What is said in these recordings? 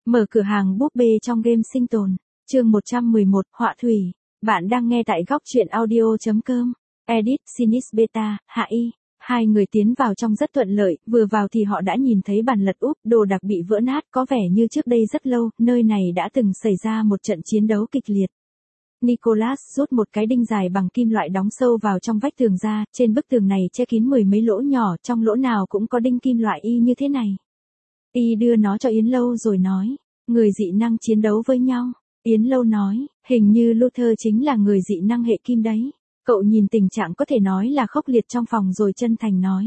Mở cửa hàng búp bê trong game sinh tồn. Chương 111, họa thủy. Bạn đang nghe tại góc truyện audio.com. Edit, Sinis Beta, Hạ Y. Hai người tiến vào trong rất thuận lợi, vừa vào thì họ đã nhìn thấy bàn lật úp, đồ đạc bị vỡ nát, có vẻ như trước đây rất lâu, nơi này đã từng xảy ra một trận chiến đấu kịch liệt. Nicholas rút một cái đinh dài bằng kim loại đóng sâu vào trong vách tường ra, trên bức tường này che kín 10 mấy lỗ nhỏ, trong lỗ nào cũng có đinh kim loại y như thế này. Y đưa nó cho Yến Lâu rồi nói, người dị năng chiến đấu với nhau. Yến Lâu nói, hình như Luther chính là người dị năng hệ kim đấy. Cậu nhìn tình trạng có thể nói là khốc liệt trong phòng rồi chân thành nói.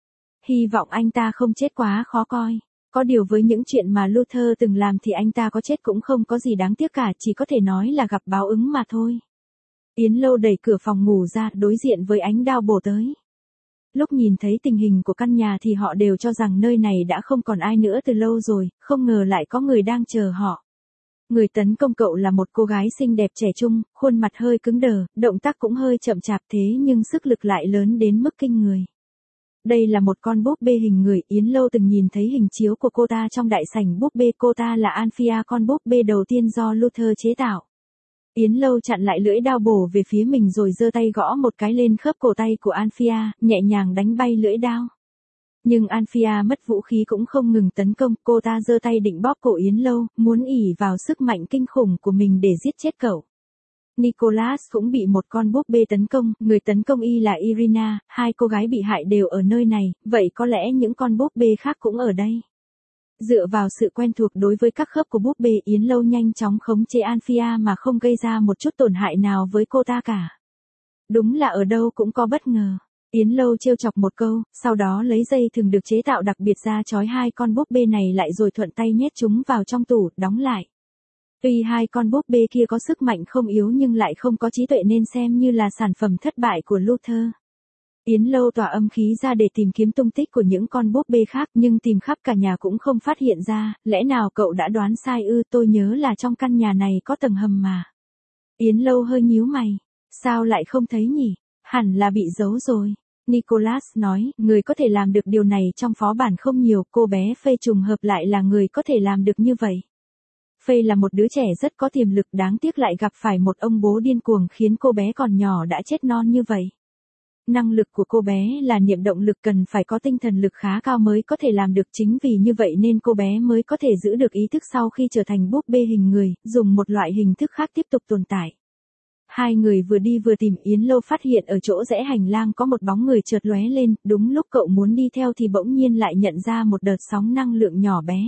Hy vọng anh ta không chết quá khó coi. Có điều với những chuyện mà Luther từng làm thì anh ta có chết cũng không có gì đáng tiếc cả, chỉ có thể nói là gặp báo ứng mà thôi. Yến Lâu đẩy cửa phòng ngủ ra, đối diện với ánh đao bổ tới. Lúc nhìn thấy tình hình của căn nhà thì họ đều cho rằng nơi này đã không còn ai nữa từ lâu rồi, không ngờ lại có người đang chờ họ. Người tấn công cậu là một cô gái xinh đẹp trẻ trung, khuôn mặt hơi cứng đờ, động tác cũng hơi chậm chạp thế nhưng sức lực lại lớn đến mức kinh người. Đây là một con búp bê hình người, Yến Lâu từng nhìn thấy hình chiếu của cô ta trong đại sảnh búp bê, cô ta là Anphia, con búp bê đầu tiên do Luther chế tạo. Yến Lâu chặn lại lưỡi đao bổ về phía mình rồi giơ tay gõ một cái lên khớp cổ tay của Anphia, nhẹ nhàng đánh bay lưỡi đao. Nhưng Anphia mất vũ khí cũng không ngừng tấn công, cô ta giơ tay định bóp cổ Yến Lâu, muốn ỷ vào sức mạnh kinh khủng của mình để giết chết cậu. Nicholas cũng bị một con búp bê tấn công, người tấn công y là Irina, hai cô gái bị hại đều ở nơi này, vậy có lẽ những con búp bê khác cũng ở đây. Dựa vào sự quen thuộc đối với các khớp của búp bê, Yến Lâu nhanh chóng khống chế Anphia mà không gây ra một chút tổn hại nào với cô ta cả. Đúng là ở đâu cũng có bất ngờ. Yến Lâu trêu chọc một câu, sau đó lấy dây thừng được chế tạo đặc biệt ra trói hai con búp bê này lại rồi thuận tay nhét chúng vào trong tủ, đóng lại. Tuy hai con búp bê kia có sức mạnh không yếu nhưng lại không có trí tuệ nên xem như là sản phẩm thất bại của Luther. Yến Lâu tỏa âm khí ra để tìm kiếm tung tích của những con búp bê khác nhưng tìm khắp cả nhà cũng không phát hiện ra, lẽ nào cậu đã đoán sai ư? Tôi nhớ là trong căn nhà này có tầng hầm mà. Yến Lâu hơi nhíu mày, sao lại không thấy nhỉ? Hẳn là bị giấu rồi. Nicholas nói, người có thể làm được điều này trong phó bản không nhiều, cô bé Faye trùng hợp lại là người có thể làm được như vậy. Faye là một đứa trẻ rất có tiềm lực, đáng tiếc lại gặp phải một ông bố điên cuồng khiến cô bé còn nhỏ đã chết non như vậy. Năng lực của cô bé là niệm động lực, cần phải có tinh thần lực khá cao mới có thể làm được, chính vì như vậy nên cô bé mới có thể giữ được ý thức sau khi trở thành búp bê hình người, dùng một loại hình thức khác tiếp tục tồn tại. Hai người vừa đi vừa tìm, Yến Lâu phát hiện ở chỗ rẽ hành lang có một bóng người chợt lóe lên, đúng lúc cậu muốn đi theo thì bỗng nhiên lại nhận ra một đợt sóng năng lượng nhỏ bé.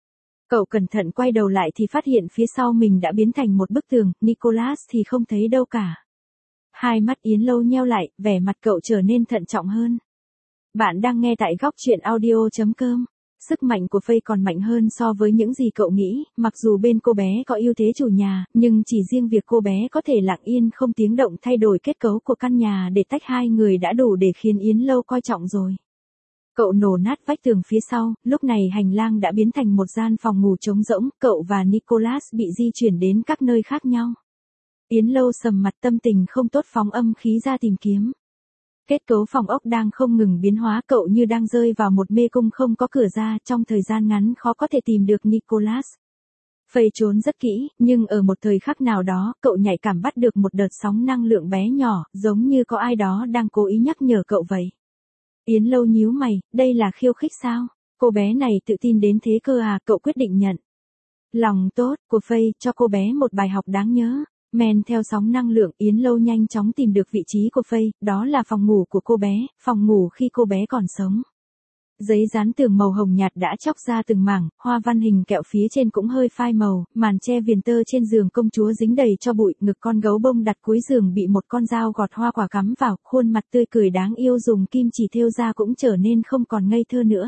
Cậu cẩn thận quay đầu lại thì phát hiện phía sau mình đã biến thành một bức tường, Nicholas thì không thấy đâu cả. Hai mắt Yến Lâu nheo lại, vẻ mặt cậu trở nên thận trọng hơn. Bạn đang nghe tại góc truyện audio.com. Sức mạnh của Faye còn mạnh hơn so với những gì cậu nghĩ, mặc dù bên cô bé có ưu thế chủ nhà, nhưng chỉ riêng việc cô bé có thể lặng yên không tiếng động thay đổi kết cấu của căn nhà để tách hai người đã đủ để khiến Yến Lâu coi trọng rồi. Cậu nổ nát vách tường phía sau, lúc này hành lang đã biến thành một gian phòng ngủ trống rỗng, cậu và Nicholas bị di chuyển đến các nơi khác nhau. Yến Lâu sầm mặt, tâm tình không tốt, phóng âm khí ra tìm kiếm. Kết cấu phòng ốc đang không ngừng biến hóa, cậu như đang rơi vào một mê cung không có cửa ra, trong thời gian ngắn khó có thể tìm được Nicholas. Faye trốn rất kỹ, nhưng ở một thời khắc nào đó, cậu nhạy cảm bắt được một đợt sóng năng lượng bé nhỏ, giống như có ai đó đang cố ý nhắc nhở cậu vậy. Yến Lâu nhíu mày, đây là khiêu khích sao? Cô bé này tự tin đến thế cơ à? Cậu quyết định nhận. Lòng tốt của Faye cho cô bé một bài học đáng nhớ. Men theo sóng năng lượng, Yến Lâu nhanh chóng tìm được vị trí của Faye, đó là phòng ngủ của cô bé, phòng ngủ khi cô bé còn sống. Giấy dán tường màu hồng nhạt đã chóc ra từng mảng, hoa văn hình kẹo phía trên cũng hơi phai màu, màn che viền tơ trên giường công chúa dính đầy cho bụi, ngực con gấu bông đặt cuối giường bị một con dao gọt hoa quả cắm vào, khuôn mặt tươi cười đáng yêu dùng kim chỉ thêu ra cũng trở nên không còn ngây thơ nữa.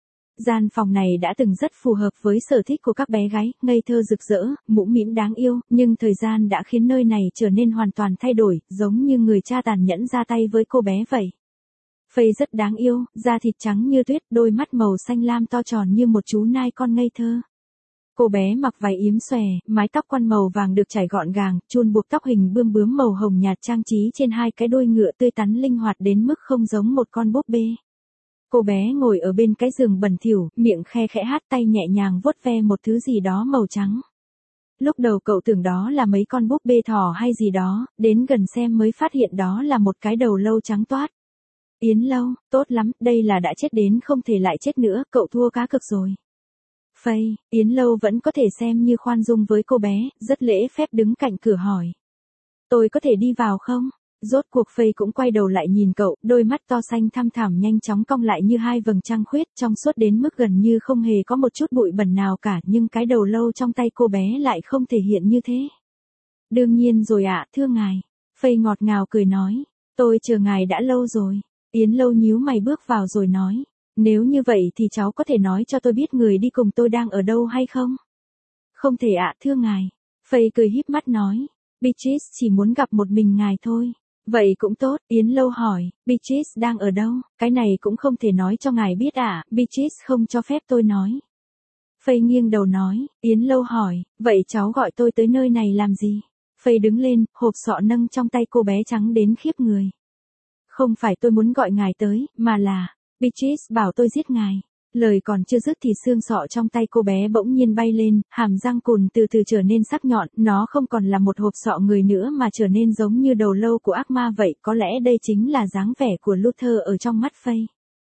Gian phòng này đã từng rất phù hợp với sở thích của các bé gái, ngây thơ rực rỡ, mũm mĩm đáng yêu, nhưng thời gian đã khiến nơi này trở nên hoàn toàn thay đổi, giống như người cha tàn nhẫn ra tay với cô bé vậy. Faye rất đáng yêu, da thịt trắng như tuyết, đôi mắt màu xanh lam to tròn như một chú nai con ngây thơ. Cô bé mặc váy yếm xòe, mái tóc quăn màu vàng được chải gọn gàng, chun buộc tóc hình bươm bướm màu hồng nhạt trang trí trên hai cái đuôi ngựa tươi tắn linh hoạt đến mức không giống một con búp bê. Cô bé ngồi ở bên cái giường bẩn thỉu, miệng khe khẽ hát, tay nhẹ nhàng vuốt ve một thứ gì đó màu trắng. Lúc đầu cậu tưởng đó là mấy con búp bê thỏ hay gì đó, đến gần xem mới phát hiện đó là một cái đầu lâu trắng toát. Yến Lâu, tốt lắm, đây là đã chết đến không thể lại chết nữa, cậu thua cá cược rồi. Phây, Yến Lâu vẫn có thể xem như khoan dung với cô bé, rất lễ phép đứng cạnh cửa hỏi. Tôi có thể đi vào không? Rốt cuộc Phây cũng quay đầu lại nhìn cậu, đôi mắt to xanh thăm thẳm nhanh chóng cong lại như hai vầng trăng khuyết, trong suốt đến mức gần như không hề có một chút bụi bẩn nào cả, nhưng cái đầu lâu trong tay cô bé lại không thể hiện như thế. Đương nhiên rồi ạ, thưa ngài. Phây ngọt ngào cười nói, tôi chờ ngài đã lâu rồi. Yến Lâu nhíu mày bước vào rồi nói, nếu như vậy thì cháu có thể nói cho tôi biết người đi cùng tôi đang ở đâu hay không? Không thể ạ, thưa ngài. Phây cười híp mắt nói, Beatrice chỉ muốn gặp một mình ngài thôi. Vậy cũng tốt, Yến Lâu hỏi, Beatrice đang ở đâu? Cái này cũng không thể nói cho ngài biết ạ, Beatrice không cho phép tôi nói. Phây nghiêng đầu nói, Yến Lâu hỏi, vậy cháu gọi tôi tới nơi này làm gì? Phây đứng lên, hộp sọ nâng trong tay cô bé trắng đến khiếp người. Không phải tôi muốn gọi ngài tới, mà là, Beatrice bảo tôi giết ngài. Lời còn chưa dứt thì xương sọ trong tay cô bé bỗng nhiên bay lên, hàm răng cùn từ từ trở nên sắc nhọn, nó không còn là một hộp sọ người nữa mà trở nên giống như đầu lâu của ác ma vậy, có lẽ đây chính là dáng vẻ của Luther ở trong mắt Phây.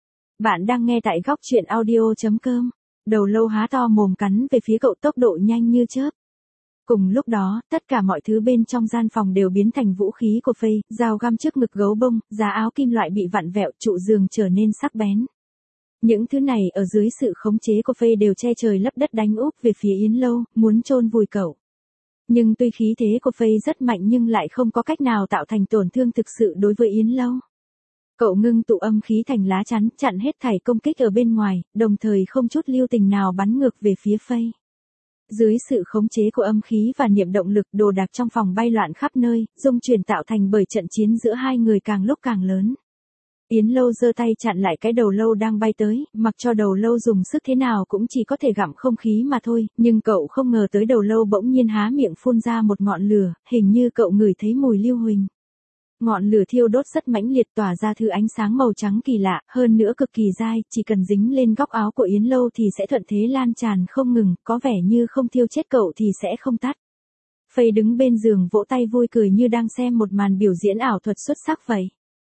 Bạn đang nghe tại góc truyện audio.com. Đầu lâu há to mồm cắn về phía cậu tốc độ nhanh như chớp. Cùng lúc đó, tất cả mọi thứ bên trong gian phòng đều biến thành vũ khí của Phây, dao găm trước ngực gấu bông, giá áo kim loại bị vặn vẹo, trụ giường trở nên sắc bén. Những thứ này ở dưới sự khống chế của Phây đều che trời lấp đất đánh úp về phía Yến Lâu, muốn chôn vùi cậu. Nhưng tuy khí thế của Phây rất mạnh nhưng lại không có cách nào tạo thành tổn thương thực sự đối với Yến Lâu. Cậu ngưng tụ âm khí thành lá chắn, chặn hết thảy công kích ở bên ngoài, đồng thời không chút lưu tình nào bắn ngược về phía Phây. Dưới sự khống chế của âm khí và niệm động lực, đồ đạc trong phòng bay loạn khắp nơi, dung chuyển tạo thành bởi trận chiến giữa hai người càng lúc càng lớn. Yến Lâu giơ tay chặn lại cái đầu lâu đang bay tới, mặc cho đầu lâu dùng sức thế nào cũng chỉ có thể gặm không khí mà thôi, nhưng cậu không ngờ tới đầu lâu bỗng nhiên há miệng phun ra một ngọn lửa, hình như cậu ngửi thấy mùi lưu huỳnh. Ngọn lửa thiêu đốt rất mãnh liệt, tỏa ra thứ ánh sáng màu trắng kỳ lạ, hơn nữa cực kỳ dai, chỉ cần dính lên góc áo của Yến Lâu thì sẽ thuận thế lan tràn không ngừng, có vẻ như không thiêu chết cậu thì sẽ không tắt. Phây đứng bên giường vỗ tay vui cười như đang xem một màn biểu diễn ảo thuật xuất sắc vậy.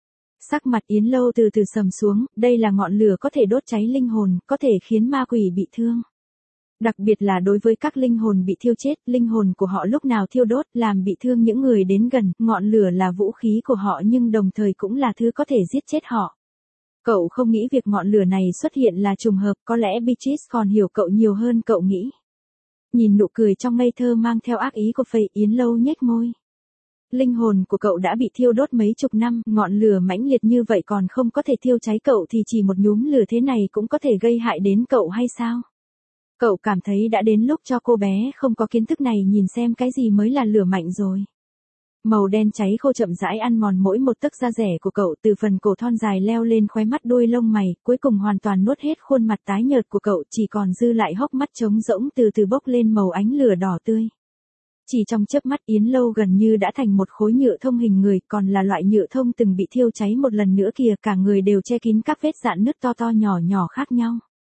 Sắc mặt Yến Lâu từ từ sầm xuống, đây là ngọn lửa có thể đốt cháy linh hồn, có thể khiến ma quỷ bị thương. Đặc biệt là đối với các linh hồn bị thiêu chết, linh hồn của họ lúc nào thiêu đốt, làm bị thương những người đến gần, ngọn lửa là vũ khí của họ nhưng đồng thời cũng là thứ có thể giết chết họ. Cậu không nghĩ việc ngọn lửa này xuất hiện là trùng hợp, có lẽ Beatrice còn hiểu cậu nhiều hơn cậu nghĩ. Nhìn nụ cười trong ngây thơ mang theo ác ý của Phây, Yến Lâu nhếch môi. Linh hồn của cậu đã bị thiêu đốt mấy chục năm, ngọn lửa mãnh liệt như vậy còn không có thể thiêu cháy cậu thì chỉ một nhúm lửa thế này cũng có thể gây hại đến cậu hay sao? Cậu cảm thấy đã đến lúc cho cô bé không có kiến thức này nhìn xem cái gì mới là lửa mạnh rồi. Màu đen cháy khô chậm rãi ăn mòn mỗi một tấc da rẻ của cậu, từ phần cổ thon dài leo lên khóe mắt đuôi lông mày, cuối cùng hoàn toàn nuốt hết khuôn mặt tái nhợt của cậu, chỉ còn dư lại hốc mắt trống rỗng từ từ bốc lên màu ánh lửa đỏ tươi. Chỉ trong chớp mắt Yến Lâu gần như đã thành một khối nhựa thông hình người, còn là loại nhựa thông từng bị thiêu cháy một lần nữa kìa, cả người đều che kín các vết rạn nứt to to nhỏ nhỏ khác nhau.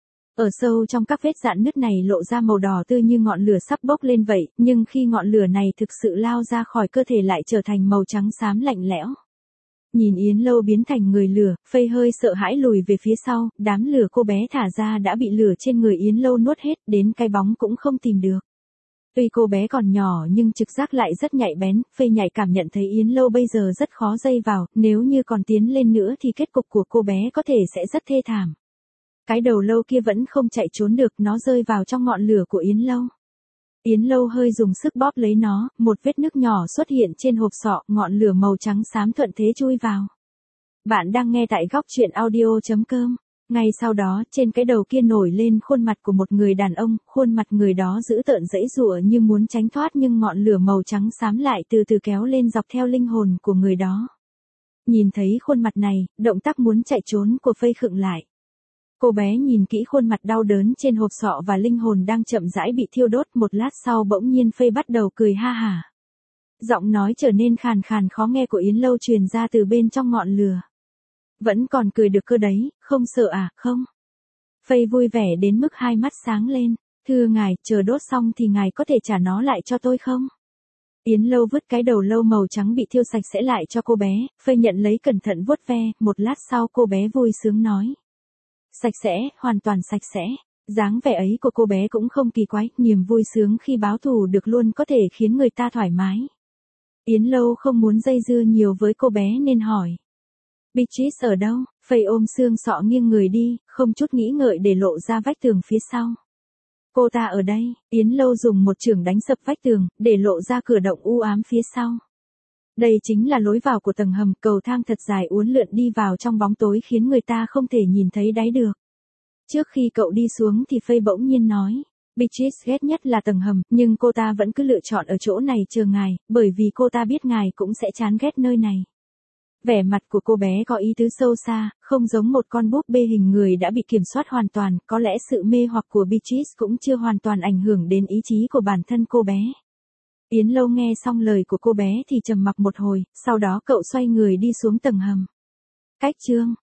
Ở sâu trong các vết rạn nứt này lộ ra màu đỏ tươi như ngọn lửa sắp bốc lên vậy, nhưng khi ngọn lửa này thực sự lao ra khỏi cơ thể lại trở thành màu trắng xám lạnh lẽo. Nhìn Yến Lâu biến thành người lửa, Phây hơi sợ hãi lùi về phía sau, đám lửa cô bé thả ra đã bị lửa trên người Yến Lâu nuốt hết, đến cái bóng cũng không tìm được. Tuy cô bé còn nhỏ nhưng trực giác lại rất nhạy bén, Phây nhạy cảm nhận thấy Yến Lâu bây giờ rất khó dây vào, nếu như còn tiến lên nữa thì kết cục của cô bé có thể sẽ rất thê thảm. Cái đầu lâu kia vẫn không chạy trốn được, nó rơi vào trong ngọn lửa của Yến Lâu. Yến Lâu hơi dùng sức bóp lấy nó, một vết nứt nhỏ xuất hiện trên hộp sọ, ngọn lửa màu trắng xám thuận thế chui vào. Bạn đang nghe tại góc truyện audio.com. Ngay sau đó, trên cái đầu kia nổi lên khuôn mặt của một người đàn ông, khuôn mặt người đó dữ tợn giãy giụa như muốn tránh thoát nhưng ngọn lửa màu trắng xám lại từ từ kéo lên dọc theo linh hồn của người đó. Nhìn thấy khuôn mặt này, động tác muốn chạy trốn của Phây khựng lại. Cô bé nhìn kỹ khuôn mặt đau đớn trên hộp sọ và linh hồn đang chậm rãi bị thiêu đốt, một lát sau bỗng nhiên Phây bắt đầu cười ha hả. Giọng nói trở nên khàn khàn khó nghe của Yến Lâu truyền ra từ bên trong ngọn lửa. Vẫn còn cười được cơ đấy, không sợ à, không? Phây vui vẻ đến mức hai mắt sáng lên. Thưa ngài, chờ đốt xong thì ngài có thể trả nó lại cho tôi không? Yến Lâu vứt cái đầu lâu màu trắng bị thiêu sạch sẽ lại cho cô bé, Phây nhận lấy cẩn thận vuốt ve, một lát sau cô bé vui sướng nói. Sạch sẽ, hoàn toàn sạch sẽ. Dáng vẻ ấy của cô bé cũng không kỳ quái, niềm vui sướng khi báo thù được luôn có thể khiến người ta thoải mái. Yến Lâu không muốn dây dưa nhiều với cô bé nên hỏi. Beatrice ở đâu? Phây ôm xương sọ nghiêng người đi, không chút nghĩ ngợi để lộ ra vách tường phía sau. Cô ta ở đây, Yến Lâu dùng một chưởng đánh sập vách tường, để lộ ra cửa động u ám phía sau. Đây chính là lối vào của tầng hầm, cầu thang thật dài uốn lượn đi vào trong bóng tối khiến người ta không thể nhìn thấy đáy được. Trước khi cậu đi xuống thì Phây bỗng nhiên nói. Beatrice ghét nhất là tầng hầm, nhưng cô ta vẫn cứ lựa chọn ở chỗ này chờ ngài, bởi vì cô ta biết ngài cũng sẽ chán ghét nơi này. Vẻ mặt của cô bé có ý tứ sâu xa, không giống một con búp bê hình người đã bị kiểm soát hoàn toàn, có lẽ sự mê hoặc của Beatrice cũng chưa hoàn toàn ảnh hưởng đến ý chí của bản thân cô bé. Yến Lâu nghe xong lời của cô bé thì trầm mặc một hồi, sau đó cậu xoay người đi xuống tầng hầm. Cách chương